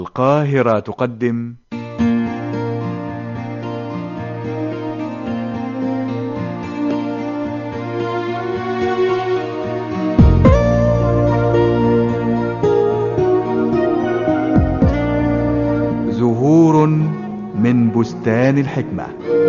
القاهرة تقدم زهور من بستان الحكمة.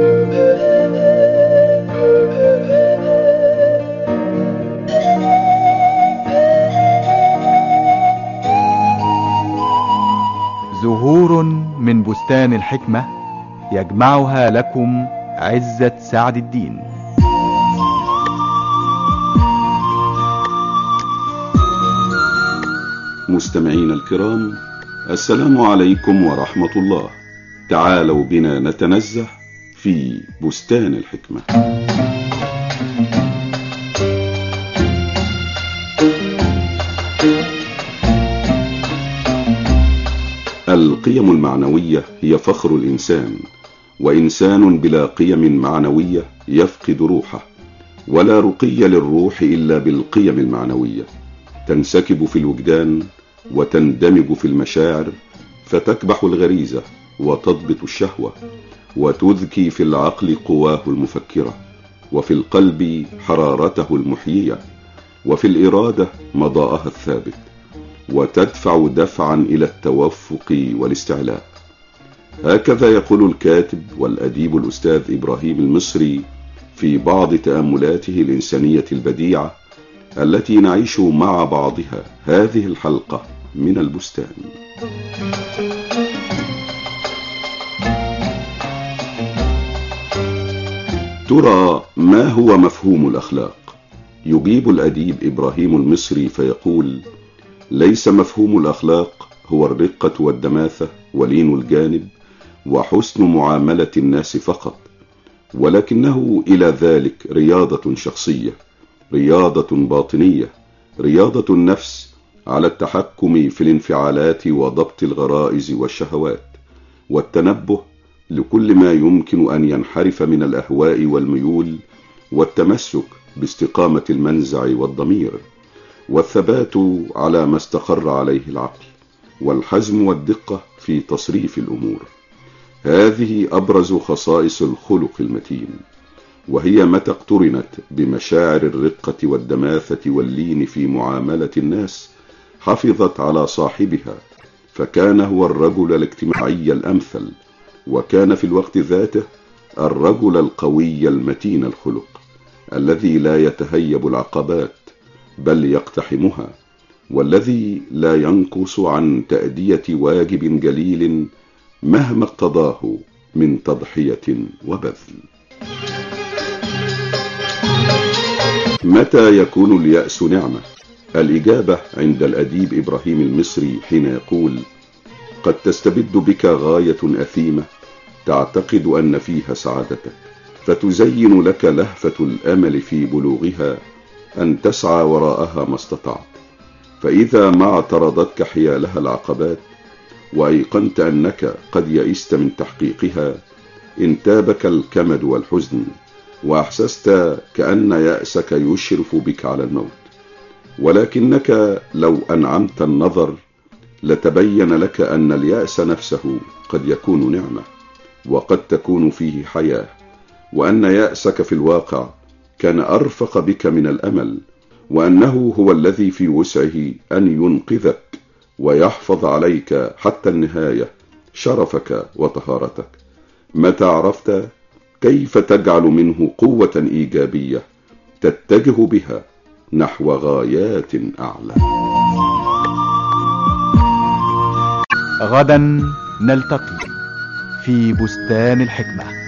زهور من بستان الحكمة يجمعها لكم عزت سعد الدين. مستمعين الكرام، السلام عليكم ورحمة الله. تعالوا بنا نتنزه في بستان الحكمة. القيم المعنوية هي فخر الإنسان، وإنسان بلا قيم معنوية يفقد روحه، ولا رقي للروح إلا بالقيم المعنوية. تنسكب في الوجدان وتندمج في المشاعر، فتكبح الغريزة وتضبط الشهوة، وتذكي في العقل قواه المفكرة، وفي القلب حرارته المحيية، وفي الإرادة مضاءها الثابت، وتدفع دفعا إلى التوفق والاستعلاء. هكذا يقول الكاتب والأديب الأستاذ إبراهيم المصري في بعض تأملاته الإنسانية البديعة التي نعيش مع بعضها هذه الحلقة من البستان. ترى ما هو مفهوم الأخلاق؟ يجيب الأديب إبراهيم المصري فيقول: ليس مفهوم الأخلاق هو الرقة والدماثة ولين الجانب وحسن معاملة الناس فقط، ولكنه إلى ذلك رياضة شخصية، رياضة باطنية، رياضة النفس على التحكم في الانفعالات وضبط الغرائز والشهوات، والتنبه لكل ما يمكن أن ينحرف من الأهواء والميول، والتمسك باستقامة المنزع والضمير، والثبات على ما استقر عليه العقل، والحزم والدقة في تصريف الأمور. هذه أبرز خصائص الخلق المتين، وهي متى اقترنت بمشاعر الرقة والدماثة واللين في معاملة الناس حفظت على صاحبها، فكان هو الرجل الاجتماعي الأمثل، وكان في الوقت ذاته الرجل القوي المتين الخلق الذي لا يتهيب العقبات بل يقتحمها، والذي لا ينقص عن تأدية واجب جليل مهما اقتضاه من تضحية وبذل. متى يكون اليأس نعمة؟ الإجابة عند الأديب إبراهيم المصري حين يقول: قد تستبد بك غاية أثيمة تعتقد أن فيها سعادتك، فتزين لك لهفة الأمل في بلوغها أن تسعى وراءها ما استطعت، فإذا ما اعترضتك حيالها العقبات وأيقنت أنك قد يئست من تحقيقها، انتابك الكمد والحزن، وأحسست كأن يأسك يشرف بك على الموت. ولكنك لو أنعمت النظر لتبين لك أن اليأس نفسه قد يكون نعمة، وقد تكون فيه حياة، وأن يأسك في الواقع كان أرفق بك من الأمل، وأنه هو الذي في وسعه أن ينقذك ويحفظ عليك حتى النهاية شرفك وطهارتك. متى عرفت كيف تجعل منه قوة إيجابية تتجه بها نحو غايات أعلى. غدا نلتقي في بستان الحكمة.